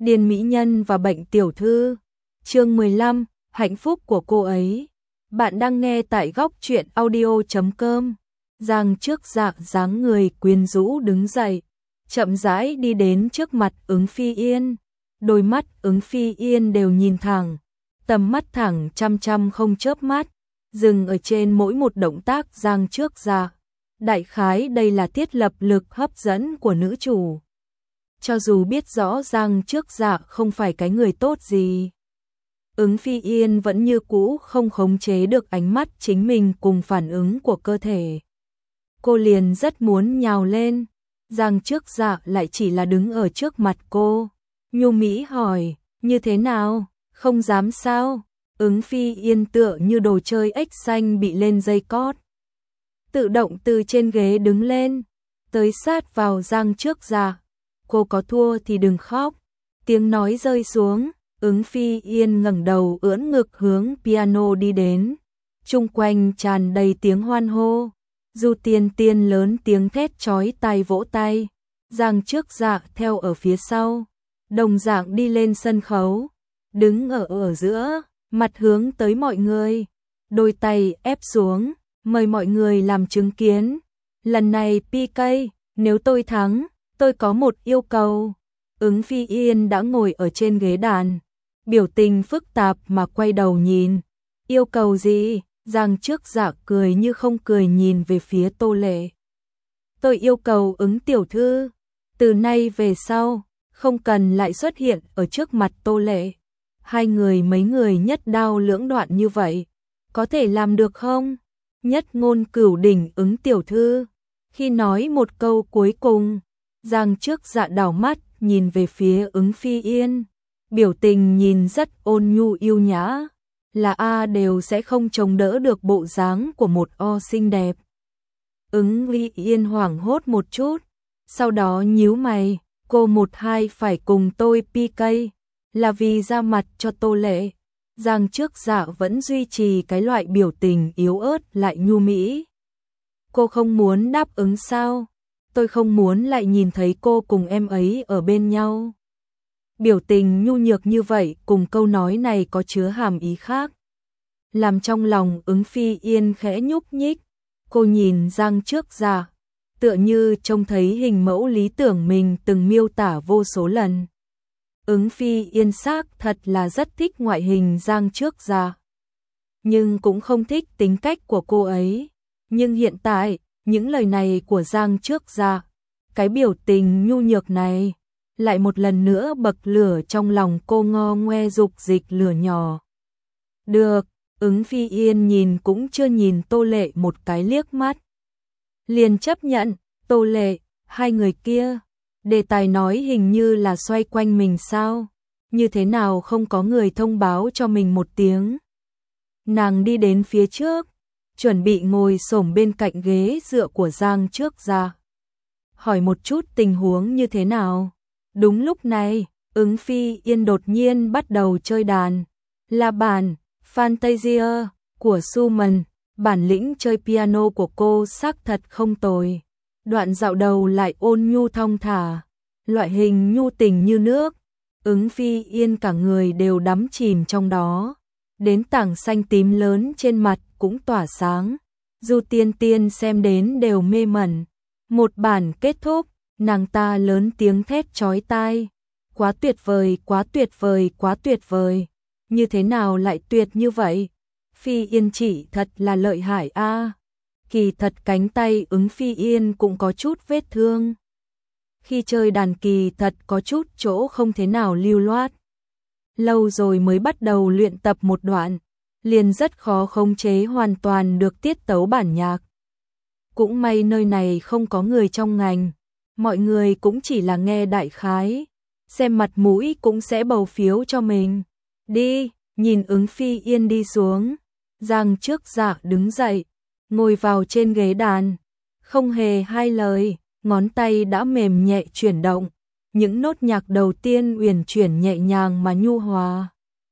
Điền mỹ nhân và bệnh tiểu thư. Chương 15, hạnh phúc của cô ấy. Bạn đang nghe tại góc truyện audio.com. Giang trước dạ dáng người quyến rũ đứng dậy, chậm rãi đi đến trước mặt Ứng Phi Yên. Đôi mắt Ứng Phi Yên đều nhìn thẳng, tầm mắt thẳng chăm chăm không chớp mắt, dừng ở trên mỗi một động tác Giang trước dạ. Đại khái đây là thiết lập lực hấp dẫn của nữ chủ. Cho dù biết rõ Giang trước dạ không phải cái người tốt gì, Ứng Phi Yên vẫn như cũ không khống chế được ánh mắt chính mình cùng phản ứng của cơ thể. Cô liền rất muốn nhào lên, Giang trước dạ lại chỉ là đứng ở trước mặt cô. Nhu Mỹ hỏi, như thế nào, không dám sao? Ứng Phi Yên tựa như đồ chơi ếch xanh bị lên dây cót, tự động từ trên ghế đứng lên, tới sát vào Giang trước dạ. Cô có thua thì đừng khóc. Tiếng nói rơi xuống, Ứng Phi Yên ngẩng đầu ưỡn ngực hướng piano đi đến. Chung quanh tràn đầy tiếng hoan hô. Du Tiên Tiên lớn tiếng thét chói tai vỗ tay. Giang trước dạ theo ở phía sau, đồng dạng đi lên sân khấu, đứng ở giữa, mặt hướng tới mọi người, đôi tay ép xuống, mời mọi người làm chứng kiến. Lần này PK, nếu tôi thắng, tôi có một yêu cầu. Ứng Phi Yên đã ngồi ở trên ghế đàn, biểu tình phức tạp mà quay đầu nhìn. Yêu cầu gì? Giang trước dạ cười như không cười nhìn về phía Tô Lệ. Tôi yêu cầu Ứng tiểu thư, từ nay về sau, không cần lại xuất hiện ở trước mặt Tô Lệ. Hai người mấy người nhất đao lưỡng đoạn như vậy, có thể làm được không? Nhất ngôn cửu đỉnh Ứng tiểu thư. Khi nói một câu cuối cùng, Giang trước dạ đảo mắt nhìn về phía Ứng Phi Yên, biểu tình nhìn rất ôn nhu yêu nhã, là A đều sẽ không chống đỡ được bộ dáng của một O xinh đẹp. Ứng Phi Yên hoảng hốt một chút, sau đó nhíu mày, cô một hai phải cùng tôi PK, là vì ra mặt cho Tô Lệ. Giang trước dạ vẫn duy trì cái loại biểu tình yếu ớt lại nhu mỹ. Cô không muốn đáp ứng sao? Tôi không muốn lại nhìn thấy cô cùng em ấy ở bên nhau. Biểu tình nhu nhược như vậy cùng câu nói này có chứa hàm ý khác, làm trong lòng Ứng Phi Yên khẽ nhúc nhích. Cô nhìn Giang trước dạ, tựa như trông thấy hình mẫu lý tưởng mình từng miêu tả vô số lần. Ứng Phi Yên xác thật là rất thích ngoại hình Giang trước dạ, nhưng cũng không thích tính cách của cô ấy. Nhưng hiện tại, những lời này của Giang trước dạ, cái biểu tình nhu nhược này, lại một lần nữa bậc lửa trong lòng cô ngo ngoe dục dịch lửa nhỏ. Được, Ứng Phi Yên nhìn cũng chưa nhìn Tô Lệ một cái liếc mắt, liền chấp nhận. Tô Lệ, hai người kia, đề tài nói hình như là xoay quanh mình sao? Như thế nào không có người thông báo cho mình một tiếng? Nàng đi đến phía trước, chuẩn bị ngồi xổm bên cạnh ghế dựa của Giang trước dạ, hỏi một chút tình huống như thế nào. Đúng lúc này, Ứng Phi Yên đột nhiên bắt đầu chơi đàn, là bản Fantasia của Schumann. Bản lĩnh chơi piano của cô xác thật không tồi. Đoạn dạo đầu lại ôn nhu thong thả, loại hình nhu tình như nước. Ứng Phi Yên cả người đều đắm chìm trong đó, đến tảng xanh tím lớn trên mặt cũng tỏa sáng. Du Tiên Tiên xem đến đều mê mẩn. Một bản kết thúc, nàng ta lớn tiếng thét chói tai. Quá tuyệt vời, quá tuyệt vời, quá tuyệt vời. Như thế nào lại tuyệt như vậy? Phi Yên chị thật là lợi hại a. Kỳ thật cánh tay Ứng Phi Yên cũng có chút vết thương. Khi chơi đàn kỳ thật có chút chỗ không thế nào lưu loát. Lâu rồi mới bắt đầu luyện tập một đoạn, liền rất khó khống chế hoàn toàn được tiết tấu bản nhạc. Cũng may nơi này không có người trong ngành, mọi người cũng chỉ là nghe đại khái, xem mặt mũi cũng sẽ bầu phiếu cho mình. Đi, nhìn Ứng Phi Yên đi xuống, Giang trước dạ đứng dậy, ngồi vào trên ghế đàn, không hề hai lời, ngón tay đã mềm nhẹ chuyển động, những nốt nhạc đầu tiên uyển chuyển nhẹ nhàng mà nhu hòa,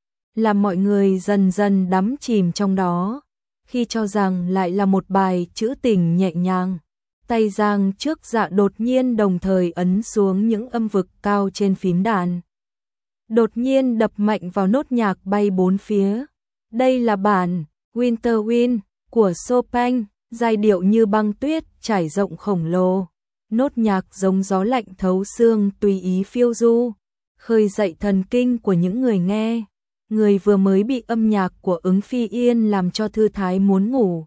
làm mọi người dần dần đắm chìm trong đó. Khi cho rằng lại là một bài trữ tình nhẹ nhàng, tay Giang trước dạ đột nhiên đồng thời ấn xuống những âm vực cao trên phím đàn. đột nhiên đập mạnh vào nốt nhạc bay bốn phía. Đây là bản Winter Wind của Chopin, giai điệu như băng tuyết trải rộng khổng lồ. Nốt nhạc giống gió lạnh thấu xương tùy ý phiêu du, khơi dậy thần kinh của những người nghe. Người vừa mới bị âm nhạc của Ứng Phi Yên làm cho thư thái muốn ngủ.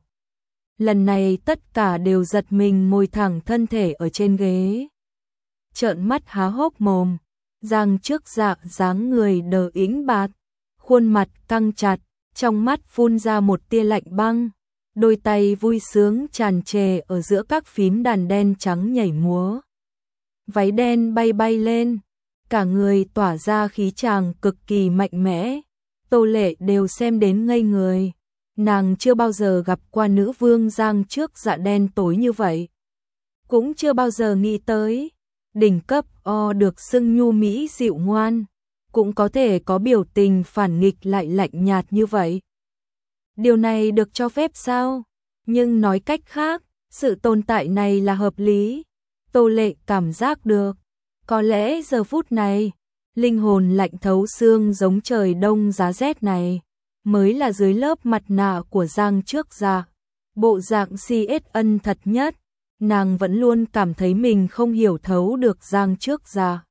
Lần này tất cả đều giật mình ngồi thẳng thân thể ở trên ghế. Trợn mắt há hốc mồm, Giang Trước Dạ dáng người đờ ĩnh bạt, khuôn mặt căng chặt, trong mắt phun ra một tia lạnh băng. Đôi tay vui sướng tràn trề ở giữa các phím đàn đen trắng nhảy múa. Váy đen bay bay lên, cả người tỏa ra khí chàng cực kỳ mạnh mẽ. Tô Lệ đều xem đến ngây người. Nàng chưa bao giờ gặp qua nữ vương Giang Trước Dạ đen tối như vậy. Cũng chưa bao giờ nghĩ tới, đỉnh cấp O được xưng nhu mỹ dịu ngoan, cũng có thể có biểu tình phản nghịch lại lạnh nhạt như vậy. Điều này được cho phép sao? Nhưng nói cách khác, sự tồn tại này là hợp lý. Tô Lệ cảm giác được, có lẽ giờ phút này, linh hồn lạnh thấu xương giống trời đông giá rét này, mới là dưới lớp mặt nạ của Giang Trước Dạ. Bộ dạng CSN thật nhất, nàng vẫn luôn cảm thấy mình không hiểu thấu được Giang Trước Dạ.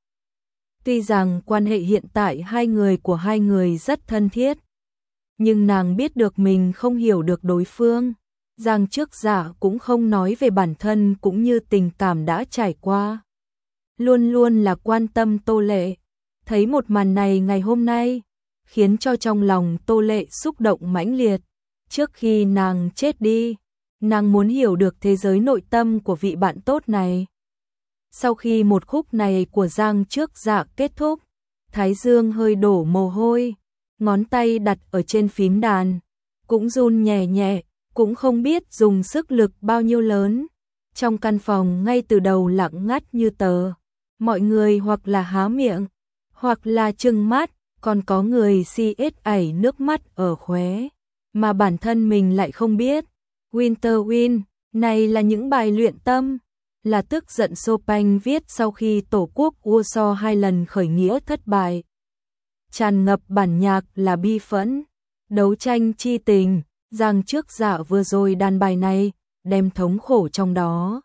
Tuy rằng quan hệ hiện tại hai người rất thân thiết, nhưng nàng biết được mình không hiểu được đối phương. Giang Trước Dạ cũng không nói về bản thân cũng như tình cảm đã trải qua. Luôn luôn là quan tâm Tô Lệ. Thấy một màn này ngày hôm nay, khiến cho trong lòng Tô Lệ xúc động mãnh liệt. Trước khi nàng chết đi, nàng muốn hiểu được thế giới nội tâm của vị bạn tốt này. Sau khi một khúc này của Giang Trước Dạ kết thúc, Thái Dương hơi đổ mồ hôi, ngón tay đặt ở trên phím đàn, cũng run nhẹ nhẹ, cũng không biết dùng sức lực bao nhiêu lớn. Trong căn phòng ngay từ đầu lặng ngắt như tờ, mọi người hoặc là há miệng, hoặc là trừng mắt, còn có người ẩy nước mắt ở khóe, mà bản thân mình lại không biết. Winter Wind, này là những bài luyện tâm, là tức giận Chopin viết sau khi tổ quốc Warsaw 2 lần khởi nghĩa thất bại. Tràn ngập bản nhạc là bi phẫn, đấu tranh chi tình. Giang Trước Dạ vừa rồi đàn bài này, đem thống khổ trong đó,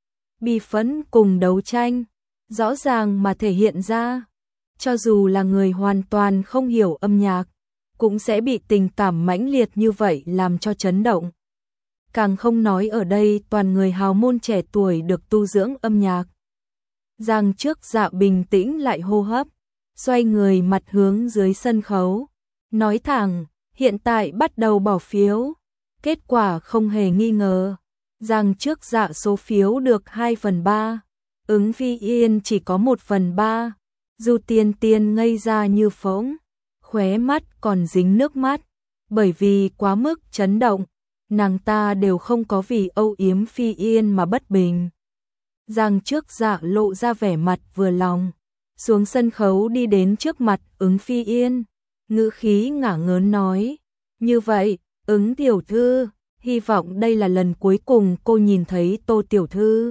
bi phẫn cùng đấu tranh, rõ ràng mà thể hiện ra. Cho dù là người hoàn toàn không hiểu âm nhạc, cũng sẽ bị tình cảm mãnh liệt như vậy làm cho chấn động. Càng không nói ở đây toàn người hào môn trẻ tuổi được tu dưỡng âm nhạc. Giang Trước Dạ bình tĩnh lại hô hấp, xoay người mặt hướng dưới sân khấu, nói thẳng, hiện tại bắt đầu bỏ phiếu. Kết quả không hề nghi ngờ, Giang Trước Dạ số phiếu được 2/3, Ứng Phi Yên chỉ có 1/3. Du Tiên Tiên ngây ra như phỗng, khóe mắt còn dính nước mắt, bởi vì quá mức chấn động, nàng ta đều không có vì âu yếm Phi Yên mà bất bình. Giang Trước Dạ lộ ra vẻ mặt vừa lòng, xuống sân khấu đi đến trước mặt Ứng Phi Yên, ngữ khí ngả ngớn nói, như vậy, Ứng tiểu thư, hy vọng đây là lần cuối cùng cô nhìn thấy Tô tiểu thư.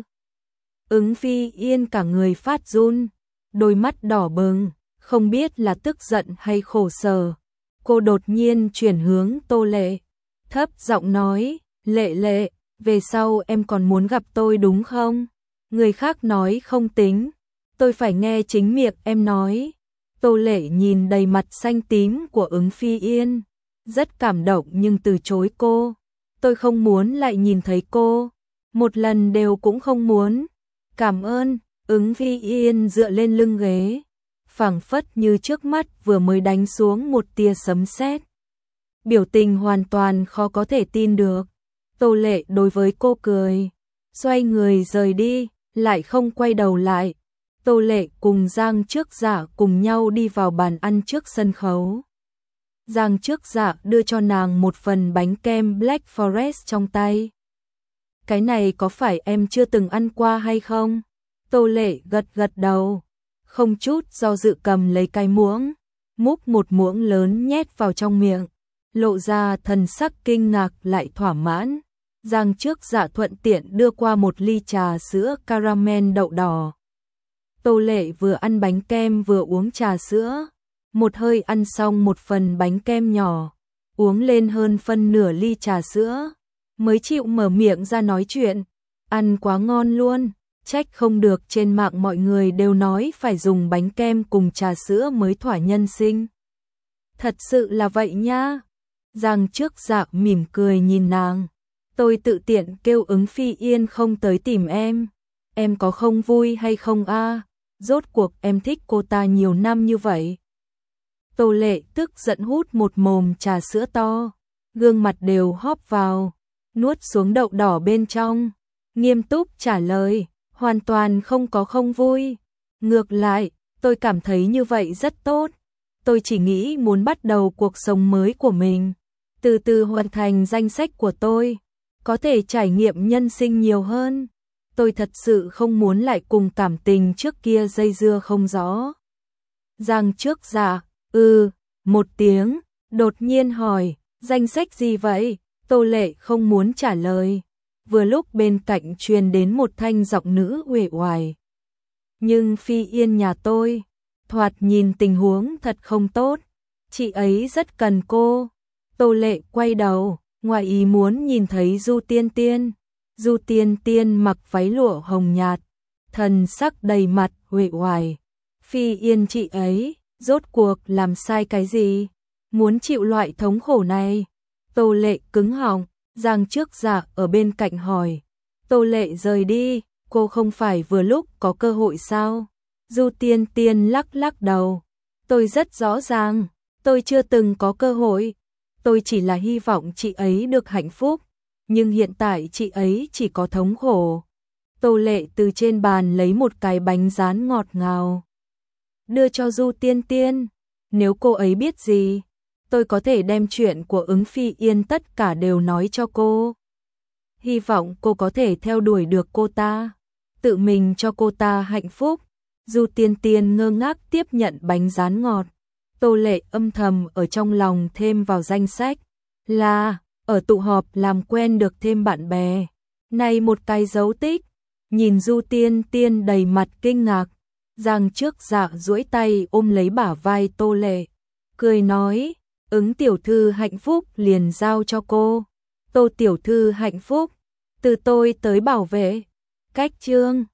Ứng Phi Yên cả người phát run, đôi mắt đỏ bừng, không biết là tức giận hay khổ sở. Cô đột nhiên chuyển hướng Tô Lệ, thấp giọng nói, Lệ Lệ, về sau em còn muốn gặp tôi đúng không? Người khác nói không tính, tôi phải nghe chính miệng em nói. Tô Lệ nhìn đầy mặt xanh tím của Ứng Phi Yên, rất cảm động nhưng từ chối cô. Tôi không muốn lại nhìn thấy cô, một lần đều cũng không muốn. Cảm ơn. Ứng Phi Yên dựa lên lưng ghế, phảng phất như trước mắt vừa mới đánh xuống một tia sấm sét. Biểu tình hoàn toàn khó có thể tin được. Tô Lệ đối với cô cười, xoay người rời đi, lại không quay đầu lại. Tô Lệ cùng Giang Trước Dạ cùng nhau đi vào bàn ăn trước sân khấu. Giang Trước Dạ đưa cho nàng một phần bánh kem Black Forest trong tay. Cái này có phải em chưa từng ăn qua hay không? Tô Lệ gật gật đầu, không chút do dự cầm lấy cái muỗng, múc một muỗng lớn nhét vào trong miệng, lộ ra thần sắc kinh ngạc lại thỏa mãn. Giang Trước Dạ thuận tiện đưa qua một ly trà sữa caramel đậu đỏ. Tô Lệ vừa ăn bánh kem vừa uống trà sữa, một hơi ăn xong một phần bánh kem nhỏ, uống lên hơn phân nửa ly trà sữa, mới chịu mở miệng ra nói chuyện. Ăn quá ngon luôn, trách không được trên mạng mọi người đều nói phải dùng bánh kem cùng trà sữa mới thỏa nhân sinh. Thật sự là vậy nha. Giang Trước Dạ mỉm cười nhìn nàng. Tôi tự tiện kêu Ứng Phi Yên không tới tìm em có không vui hay không a? Rốt cuộc em thích cô ta nhiều năm như vậy. Tô Lệ tức giận hút một mồm trà sữa to, gương mặt đều hóp vào, nuốt xuống đậu đỏ bên trong, nghiêm túc trả lời, hoàn toàn không có không vui. Ngược lại, tôi cảm thấy như vậy rất tốt. Tôi chỉ nghĩ muốn bắt đầu cuộc sống mới của mình, từ từ hoàn thành danh sách của tôi, có thể trải nghiệm nhân sinh nhiều hơn. Tôi thật sự không muốn lại cùng cảm tình trước kia dây dưa không rõ. Giang Trước Dạ, một tiếng, đột nhiên hỏi, danh sách gì vậy? Tô Lệ không muốn trả lời. Vừa lúc bên cạnh truyền đến một thanh giọng nữ uể oải. Nhưng Phi Yên nhà tôi, thoạt nhìn tình huống thật không tốt, chị ấy rất cần cô. Tô Lệ quay đầu, ngoài ý muốn nhìn thấy Du Tiên Tiên. Du Tiên Tiên mặc váy lụa hồng nhạt, thần sắc đầy mặt uể oải. Phi Yên chị ấy, rốt cuộc làm sai cái gì? Muốn chịu loại thống khổ này? Tô Lệ cứng họng, Giang Trước Dạ ở bên cạnh hỏi. Tô Lệ rời đi, cô không phải vừa lúc có cơ hội sao? Du Tiên Tiên lắc lắc đầu. Tôi rất rõ ràng, tôi chưa từng có cơ hội. Tôi chỉ là hy vọng chị ấy được hạnh phúc, nhưng hiện tại chị ấy chỉ có thống khổ. Tô Lệ từ trên bàn lấy một cái bánh rán ngọt ngào, đưa cho Du Tiên Tiên. Nếu cô ấy biết gì, tôi có thể đem chuyện của Ứng Phi Yên tất cả đều nói cho cô. Hy vọng cô có thể theo đuổi được cô ta, tự mình cho cô ta hạnh phúc. Du Tiên Tiên ngơ ngác tiếp nhận bánh rán ngọt. Tô Lệ âm thầm ở trong lòng thêm vào danh sách, là ở tụ họp làm quen được thêm bạn bè. Này một cái dấu tích. Nhìn Du Tiên Tiên đầy mặt kinh ngạc, Giang Trước Dạ duỗi tay ôm lấy bả vai Tô Lệ, cười nói, Ứng tiểu thư hạnh phúc liền giao cho cô. Tô tiểu thư hạnh phúc, từ tôi tới bảo vệ. Cách chương